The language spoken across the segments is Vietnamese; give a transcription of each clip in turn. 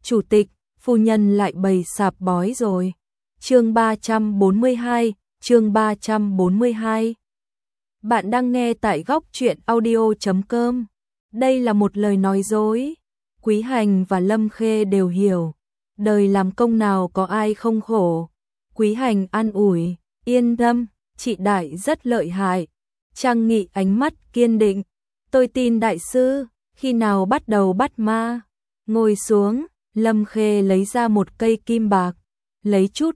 chủ tịch, phu nhân lại bày sạp bói rồi. Chương 342, chương 342. Bạn đang nghe tại góc truyện audio.com. Đây là một lời nói dối. Quý Hành và Lâm Khê đều hiểu. Đời làm công nào có ai không khổ. Quý Hành an ủi, yên tâm, chị Đại rất lợi hại. Trang Nghị ánh mắt kiên định. Tôi tin đại sư, khi nào bắt đầu bắt ma. Ngồi xuống, Lâm Khê lấy ra một cây kim bạc. Lấy chút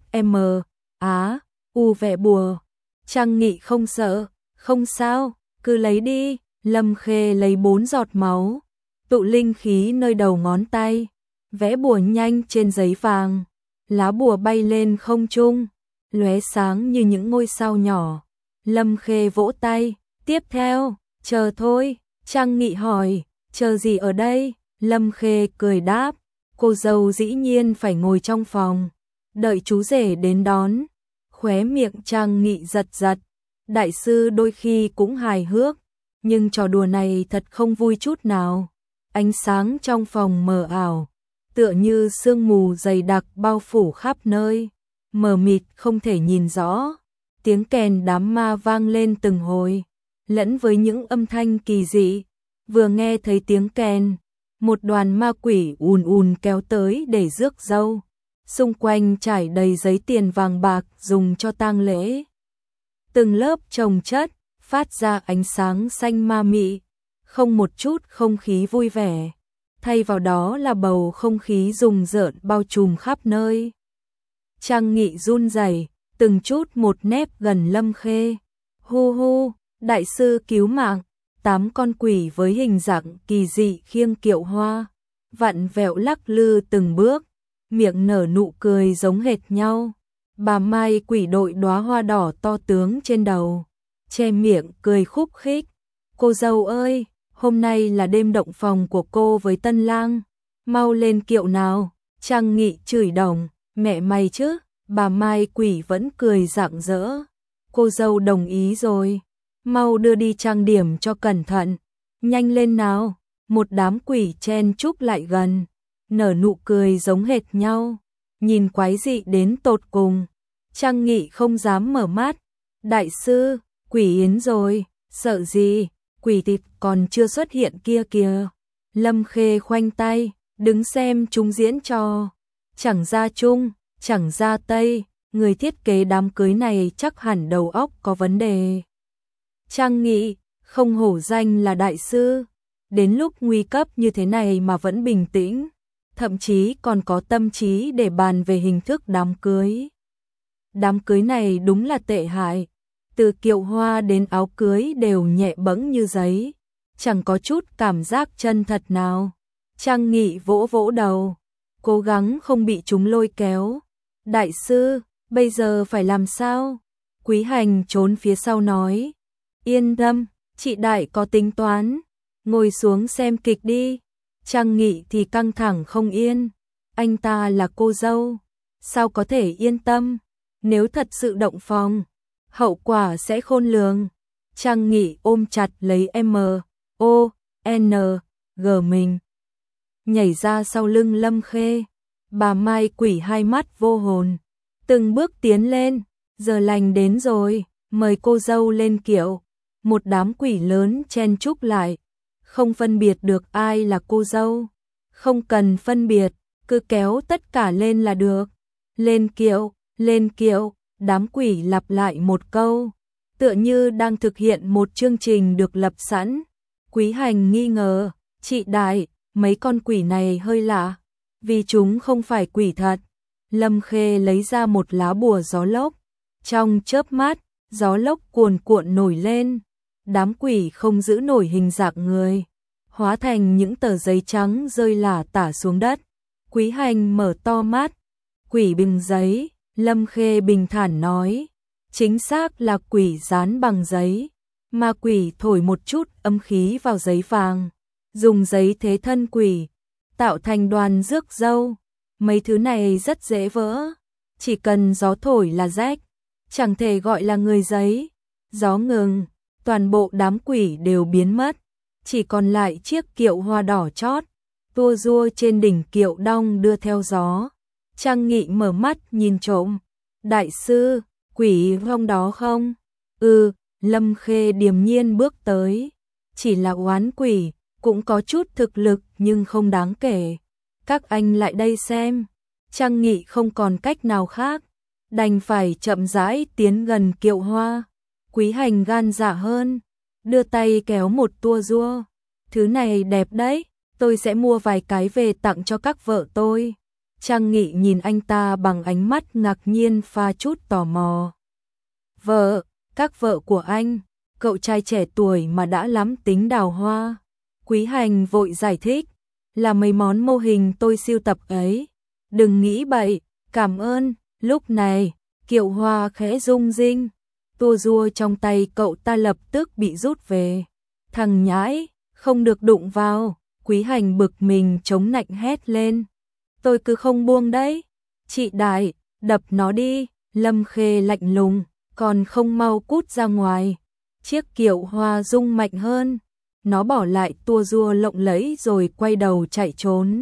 u vẽ bùa. Trang Nghị không sợ, không sao, cứ lấy đi. Lâm Khê lấy 4 giọt máu, tụ linh khí nơi đầu ngón tay, vẽ bùa nhanh trên giấy vàng. Lá bùa bay lên không trung, lóe sáng như những ngôi sao nhỏ. Lâm Khê vỗ tay, tiếp theo, chờ thôi. Trang Nghị hỏi, chờ gì ở đây? Lâm Khê cười đáp, cô dâu dĩ nhiên phải ngồi trong phòng, đợi chú rể đến đón. Khóe miệng Trang Nghị giật giật, đại sư đôi khi cũng hài hước, nhưng trò đùa này thật không vui chút nào. Ánh sáng trong phòng mờ ảo, tựa như sương mù dày đặc bao phủ khắp nơi, mờ mịt không thể nhìn rõ. Tiếng kèn đám ma vang lên từng hồi, lẫn với những âm thanh kỳ dị. Vừa nghe thấy tiếng kèn, một đoàn ma quỷ ùn ùn kéo tới để rước dâu. Xung quanh trải đầy giấy tiền vàng bạc dùng cho tang lễ. Từng lớp chồng chất, phát ra ánh sáng xanh ma mị, không một chút không khí vui vẻ. Thay vào đó là bầu không khí rùng rợn bao trùm khắp nơi. Trang Nghị run rẩy, từng chút một nép gần Lâm Khê. Hu hu, đại sư cứu mạng. 8 con quỷ với hình dạng kỳ dị khiêng kiệu hoa, vặn vẹo lắc lư từng bước, miệng nở nụ cười giống hệt nhau. Bà Mai quỷ đội đóa hoa đỏ to tướng trên đầu, che miệng cười khúc khích. Cô dâu ơi, hôm nay là đêm động phòng của cô với tân lang, mau lên kiệu nào. Trang Nghị chửi đồng, mẹ mày chứ. Bà Mai quỷ vẫn cười rạng rỡ. Cô dâu đồng ý rồi, mau đưa đi trang điểm cho cẩn thận. Nhanh lên nào. Một đám quỷ chen chúc lại gần, nở nụ cười giống hệt nhau, nhìn quái dị đến tột cùng. Trang Nghị không dám mở mắt. Đại sư, quỷ yến rồi, sợ gì, quỷ tịt còn chưa xuất hiện kia kìa. Lâm Khê khoanh tay, đứng xem chúng diễn trò. Chẳng ra Trung, chẳng ra Tây, người thiết kế đám cưới này chắc hẳn đầu óc có vấn đề. Trang Nghị, không hổ danh là đại sư, đến lúc nguy cấp như thế này mà vẫn bình tĩnh, thậm chí còn có tâm trí để bàn về hình thức đám cưới. Đám cưới này đúng là tệ hại, từ kiệu hoa đến áo cưới đều nhẹ bẫng như giấy, chẳng có chút cảm giác chân thật nào. Trang Nghị vỗ vỗ đầu, cố gắng không bị chúng lôi kéo. Đại sư, bây giờ phải làm sao? Quý Hành trốn phía sau nói, yên tâm, chị Đại có tính toán, ngồi xuống xem kịch đi. Trang Nghị thì căng thẳng không yên, anh ta là cô dâu, sao có thể yên tâm, nếu thật sự động phòng, hậu quả sẽ khôn lường. Trang Nghị ôm chặt lấy M.O.N.G mình, nhảy ra sau lưng Lâm Khê. Bà Mai quỷ hai mắt vô hồn, từng bước tiến lên. Giờ lành đến rồi, mời cô dâu lên kiệu. Một đám quỷ lớn chen chúc lại, không phân biệt được ai là cô dâu. Không cần phân biệt, cứ kéo tất cả lên là được. Lên kiệu, lên kiệu. Đám quỷ lặp lại một câu, tựa như đang thực hiện một chương trình được lập sẵn. Quý Hành nghi ngờ, chị Đại, mấy con quỷ này hơi lạ, vì chúng không phải quỷ thật. Lâm Khê lấy ra một lá bùa gió lốc, trong chớp mắt, gió lốc cuồn cuộn nổi lên. Đám quỷ không giữ nổi hình dạng người, hóa thành những tờ giấy trắng rơi lả tả xuống đất. Quý Hành mở to mắt, quỷ bìng giấy. Lâm Khê bình thản nói, chính xác là quỷ dán bằng giấy. Ma quỷ thổi một chút âm khí vào giấy vàng, dùng giấy thế thân quỷ, tạo thành đoàn rước dâu. Mấy thứ này rất dễ vỡ, chỉ cần gió thổi là rách, chẳng thể gọi là người giấy. Gió ngừng, toàn bộ đám quỷ đều biến mất, chỉ còn lại chiếc kiệu hoa đỏ chót. tua rua trên đỉnh kiệu đong đưa theo gió. Trang Nghị mở mắt nhìn trộm. Đại sư, quỷ vong đó không? Lâm Khê điềm nhiên bước tới. Chỉ là oán quỷ, cũng có chút thực lực nhưng không đáng kể. Các anh lại đây xem. Trang Nghị không còn cách nào khác, đành phải chậm rãi tiến gần kiệu hoa. Quý Hành gan dạ hơn, đưa tay kéo một tua rua. Thứ này đẹp đấy, tôi sẽ mua vài cái về tặng cho các vợ tôi. Trang Nghị nhìn anh ta bằng ánh mắt ngạc nhiên pha chút tò mò. Vợ, các vợ của anh, cậu trai trẻ tuổi mà đã lắm tính đào hoa. Quý Hành vội giải thích, là mấy món mô hình tôi sưu tập ấy. Đừng nghĩ bậy, cảm ơn. Lúc này, kiệu hoa khẽ rung rinh, tua rua trong tay cậu ta lập tức bị rút về. Thằng nhãi, không được đụng vào. Quý Hành bực mình chống nạnh hét lên. Tôi cứ không buông đấy. Chị Đại, đập nó đi. Lâm Khê lạnh lùng, còn không mau cút ra ngoài. Chiếc kiệu hoa rung mạnh hơn, nó bỏ lại tua rua lộng lẫy rồi quay đầu chạy trốn.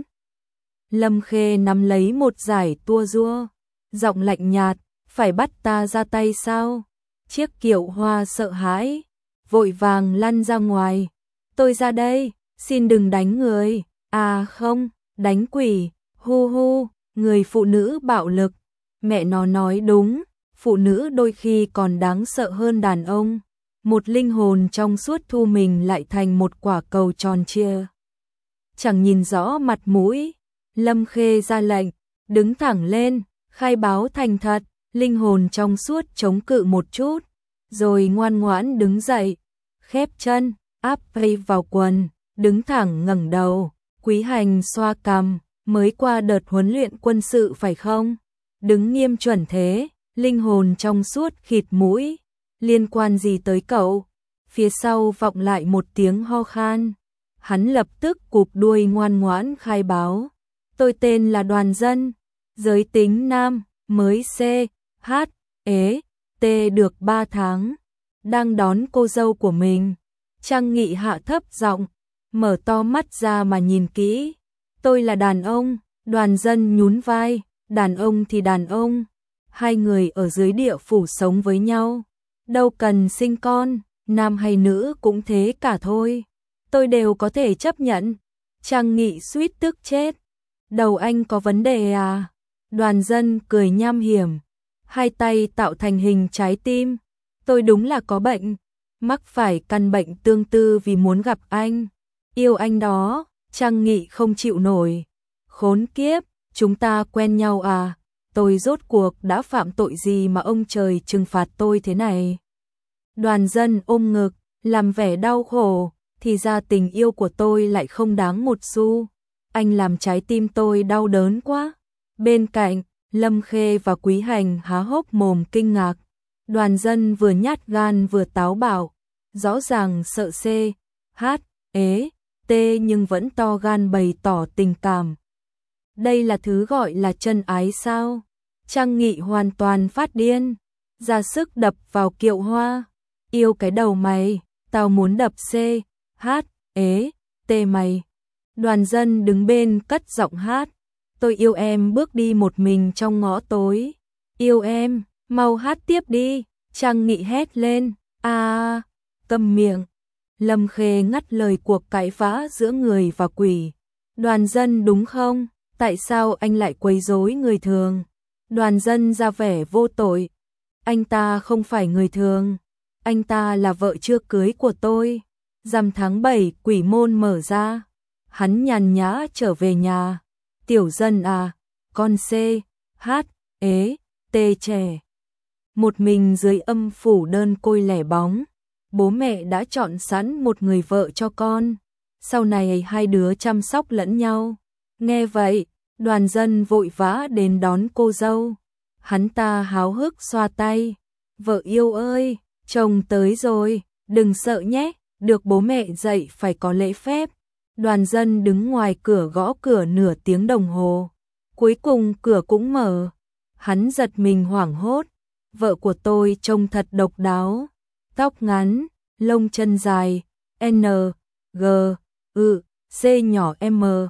Lâm Khê nắm lấy một dải tua rua, giọng lạnh nhạt, phải bắt ta ra tay sao? Chiếc kiệu hoa sợ hãi, vội vàng lăn ra ngoài. Tôi ra đây, xin đừng đánh người. À không, đánh quỷ, hu hu, người phụ nữ bạo lực. Mẹ nó nói đúng, phụ nữ đôi khi còn đáng sợ hơn đàn ông. Một linh hồn trong suốt thu mình lại thành một quả cầu tròn trịa. Chẳng nhìn rõ mặt mũi, Lâm Khê ra lệnh, đứng thẳng lên, khai báo thành thật. Linh hồn trong suốt chống cự một chút, rồi ngoan ngoãn đứng dậy, khép chân, áp tay vào quần, đứng thẳng ngẩng đầu. Quý Hành xoa cằm, mới qua đợt huấn luyện quân sự phải không? Đứng nghiêm chuẩn thế, linh hồn trong suốt khịt mũi. Liên quan gì tới cậu? Phía sau vọng lại một tiếng ho khan. Hắn lập tức cụp đuôi ngoan ngoãn khai báo. Tôi tên là Đoàn Dân, giới tính nam, mới C, H, ế, T được 3 tháng. Đang đón cô dâu của mình. Trang Nghị hạ thấp giọng, mở to mắt ra mà nhìn kỹ. Tôi là đàn ông. Đoàn Dân nhún vai, đàn ông thì đàn ông. Hai người ở dưới địa phủ sống với nhau, đâu cần sinh con, nam hay nữ cũng thế cả thôi. Tôi đều có thể chấp nhận. Trang Nghị suýt tức chết. Đầu anh có vấn đề à? Đoàn Dân cười nham hiểm, hai tay tạo thành hình trái tim. Tôi đúng là có bệnh, mắc phải căn bệnh tương tư vì muốn gặp anh, yêu anh đó. Trang Nghị không chịu nổi. Khốn kiếp, chúng ta quen nhau à? Tôi rốt cuộc đã phạm tội gì mà ông trời trừng phạt tôi thế này? Đoàn Dân ôm ngực, làm vẻ đau khổ, thì ra tình yêu của tôi lại không đáng một xu. Anh làm trái tim tôi đau đớn quá. Bên cạnh, Lâm Khê và Quý Hành há hốc mồm kinh ngạc. Đoàn Dân vừa nhát gan vừa táo bạo, rõ ràng sợ C, H, ế, T nhưng vẫn to gan bày tỏ tình cảm. Đây là thứ gọi là chân ái sao? Trang Nghị hoàn toàn phát điên, ra sức đập vào kiệu hoa. Yêu cái đầu mày, tao muốn đập C, H, ế, T mày. Đoàn Dân đứng bên cất giọng hát. Tôi yêu em bước đi một mình trong ngõ tối. Yêu em, mau hát tiếp đi. Trang Nghị hét lên. À, câm miệng. Lâm Khê ngắt lời cuộc cãi vã giữa người và quỷ. Đoàn Dân đúng không? Tại sao anh lại quấy rối người thường? Đoàn Dân ra vẻ vô tội. Anh ta không phải người thường. Anh ta là vợ chưa cưới của tôi. Rằm tháng 7 quỷ môn mở ra. Hắn nhàn nhã trở về nhà. Tiểu Dân à, con C, H, ế, T trẻ. Một mình dưới âm phủ đơn côi lẻ bóng. Bố mẹ đã chọn sẵn một người vợ cho con. Sau này hai đứa chăm sóc lẫn nhau. Nghe vậy, Đoàn Dân vội vã đến đón cô dâu. Hắn ta háo hức xoa tay. Vợ yêu ơi, chồng tới rồi, đừng sợ nhé, được bố mẹ dạy phải có lễ phép. Đoàn Dân đứng ngoài cửa gõ cửa nửa tiếng đồng hồ. Cuối cùng cửa cũng mở. Hắn giật mình hoảng hốt. Vợ của tôi trông thật độc đáo. Tóc ngắn, lông chân dài, N, G, C nhỏ M.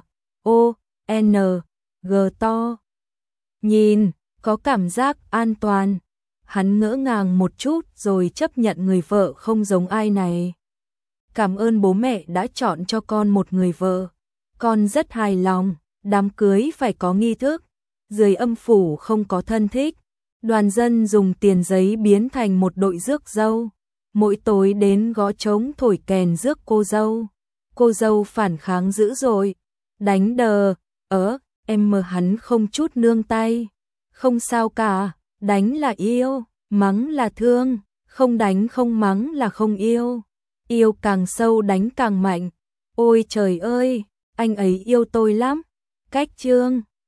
O, N, G to. Nhìn, có cảm giác an toàn. Hắn ngỡ ngàng một chút rồi chấp nhận người vợ không giống ai này. Cảm ơn bố mẹ đã chọn cho con một người vợ. Con rất hài lòng, đám cưới phải có nghi thức. Dưới âm phủ không có thân thích. Đoàn dân dùng tiền giấy biến thành một đội rước dâu. Mỗi tối đến gõ trống thổi kèn rước cô dâu. Cô dâu phản kháng dữ dội. Đánh đờ, em mờ hắn không chút nương tay. Không sao cả, đánh là yêu, mắng là thương, không đánh không mắng là không yêu. Yêu càng sâu đánh càng mạnh. Ôi trời ơi, anh ấy yêu tôi lắm. Cách chương